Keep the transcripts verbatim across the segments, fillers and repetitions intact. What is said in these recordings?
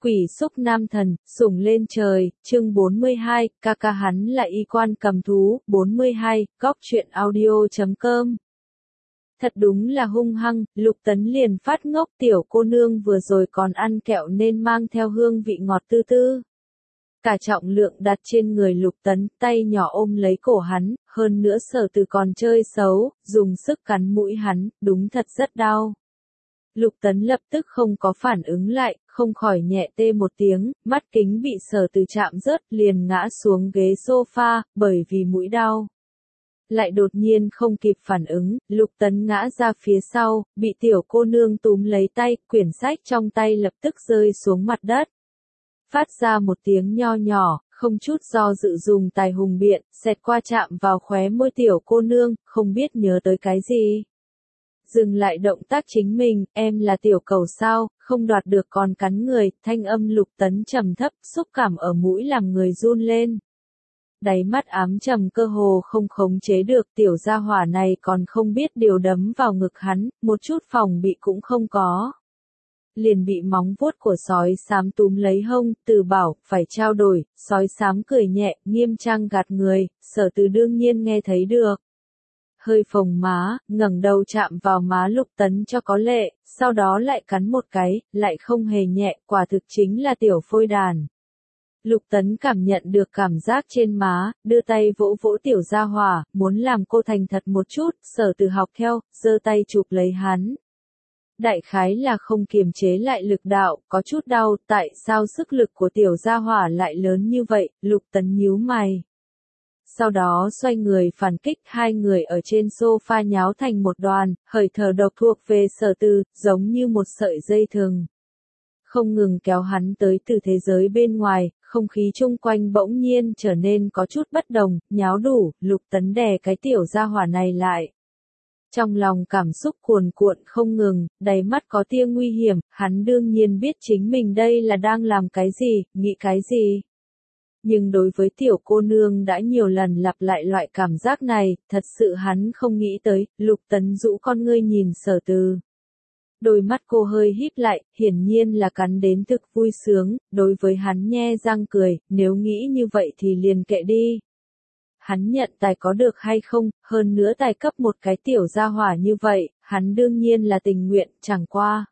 Quỷ xúc nam thần, sủng lên trời, chương bốn mươi hai, ca ca hắn là y quan cầm thú, bốn mươi hai, góc truyện audio chấm com. Thật đúng là hung hăng, Lục Tấn liền phát ngốc, tiểu cô nương vừa rồi còn ăn kẹo nên mang theo hương vị ngọt tư tư. Cả trọng lượng đặt trên người Lục Tấn, tay nhỏ ôm lấy cổ hắn, hơn nữa Sở Từ còn chơi xấu, dùng sức cắn mũi hắn, đúng thật rất đau. Lục Tấn lập tức không có phản ứng lại, không khỏi nhẹ tê một tiếng, mắt kính bị Sở Từ chạm rớt liền ngã xuống ghế sofa, bởi vì mũi đau. Lại đột nhiên không kịp phản ứng, Lục Tấn ngã ra phía sau, bị tiểu cô nương túm lấy tay, quyển sách trong tay lập tức rơi xuống mặt đất. Phát ra một tiếng nho nhỏ, không chút do dự dùng tài hùng biện, xẹt qua chạm vào khóe môi tiểu cô nương, không biết nhớ tới cái gì. Dừng lại động tác chính mình, em là tiểu cầu sao, không đoạt được còn cắn người, thanh âm Lục Tấn trầm thấp, xúc cảm ở mũi làm người run lên. Đáy mắt ám trầm cơ hồ không khống chế được, tiểu gia hỏa này còn không biết điều đấm vào ngực hắn, một chút phòng bị cũng không có. Liền bị móng vuốt của sói xám túm lấy hông, Từ bảo, phải trao đổi, sói xám cười nhẹ, nghiêm trang gạt người, Sở Từ đương nhiên nghe thấy được. Hơi phồng má, ngẩng đầu chạm vào má Lục Tấn cho có lệ, sau đó lại cắn một cái, lại không hề nhẹ, quả thực chính là tiểu phôi đàn. Lục Tấn cảm nhận được cảm giác trên má, đưa tay vỗ vỗ tiểu gia hỏa, muốn làm cô thành thật một chút, Sở Từ học theo, giơ tay chụp lấy hắn. Đại khái là không kiềm chế lại lực đạo, có chút đau, tại sao sức lực của tiểu gia hỏa lại lớn như vậy, Lục Tấn nhíu mày. Sau đó xoay người phản kích, hai người ở trên sofa nháo thành một đoàn, hơi thở độc thuộc về Sở Từ, giống như một sợi dây thừng. Không ngừng kéo hắn tới từ thế giới bên ngoài, không khí chung quanh bỗng nhiên trở nên có chút bất đồng, nháo đủ, Lục Tấn đè cái tiểu gia hỏa này lại. Trong lòng cảm xúc cuồn cuộn không ngừng, đầy mắt có tia nguy hiểm, hắn đương nhiên biết chính mình đây là đang làm cái gì, nghĩ cái gì. Nhưng đối với tiểu cô nương đã nhiều lần lặp lại loại cảm giác này, thật sự hắn không nghĩ tới, Lục Tấn rũ con ngươi nhìn Sở Từ. Đôi mắt cô hơi híp lại, hiển nhiên là cắn đến thực vui sướng, đối với hắn nhe răng cười, nếu nghĩ như vậy thì liền kệ đi. Hắn nhận tài có được hay không, hơn nữa tài cấp một cái tiểu gia hỏa như vậy, hắn đương nhiên là tình nguyện, chẳng qua.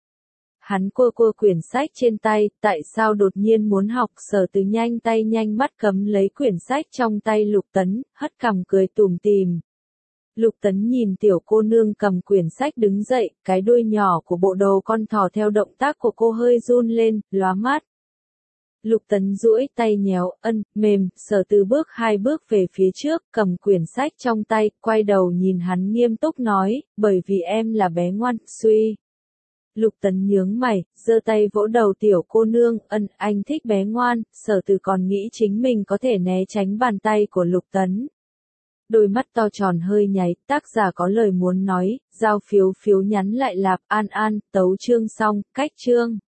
Hắn cua cua quyển sách trên tay, tại sao đột nhiên muốn học, Sở Từ nhanh tay nhanh mắt cấm lấy quyển sách trong tay Lục Tấn, hất cằm cười tủm tỉm. Lục Tấn nhìn tiểu cô nương cầm quyển sách đứng dậy, cái đuôi nhỏ của bộ đồ con thỏ theo động tác của cô hơi run lên, lóa mắt. Lục Tấn duỗi tay nhéo, ân, mềm, Sở Từ bước hai bước về phía trước, cầm quyển sách trong tay, quay đầu nhìn hắn nghiêm túc nói, bởi vì em là bé ngoan, suy. Lục Tấn nhướng mày, giơ tay vỗ đầu tiểu cô nương, ân, anh thích bé ngoan, Sở Từ còn nghĩ chính mình có thể né tránh bàn tay của Lục Tấn. Đôi mắt to tròn hơi nháy, tác giả có lời muốn nói, giao phiếu phiếu nhắn lại lạp, an an, tấu chương xong, cách chương.